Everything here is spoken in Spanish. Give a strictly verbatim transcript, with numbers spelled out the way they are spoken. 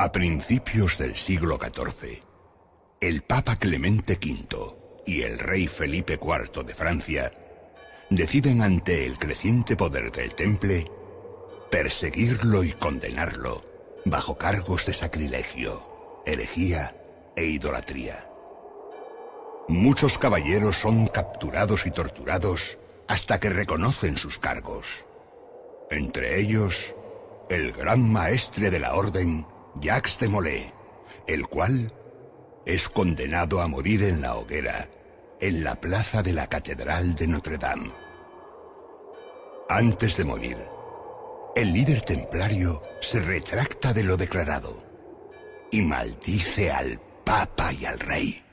A principios del siglo catorce, el Papa Clemente quinto y el rey Felipe cuarto de Francia deciden, ante el creciente poder del Temple, perseguirlo y condenarlo bajo cargos de sacrilegio, herejía e idolatría. Muchos caballeros son capturados y torturados hasta que reconocen sus cargos. Entre ellos, el gran maestre de la orden, Jacques de Molay, el cual es condenado a morir en la hoguera en la plaza de la Catedral de Notre Dame. Antes de morir, el líder templario se retracta de lo declarado y maldice al Papa y al Rey.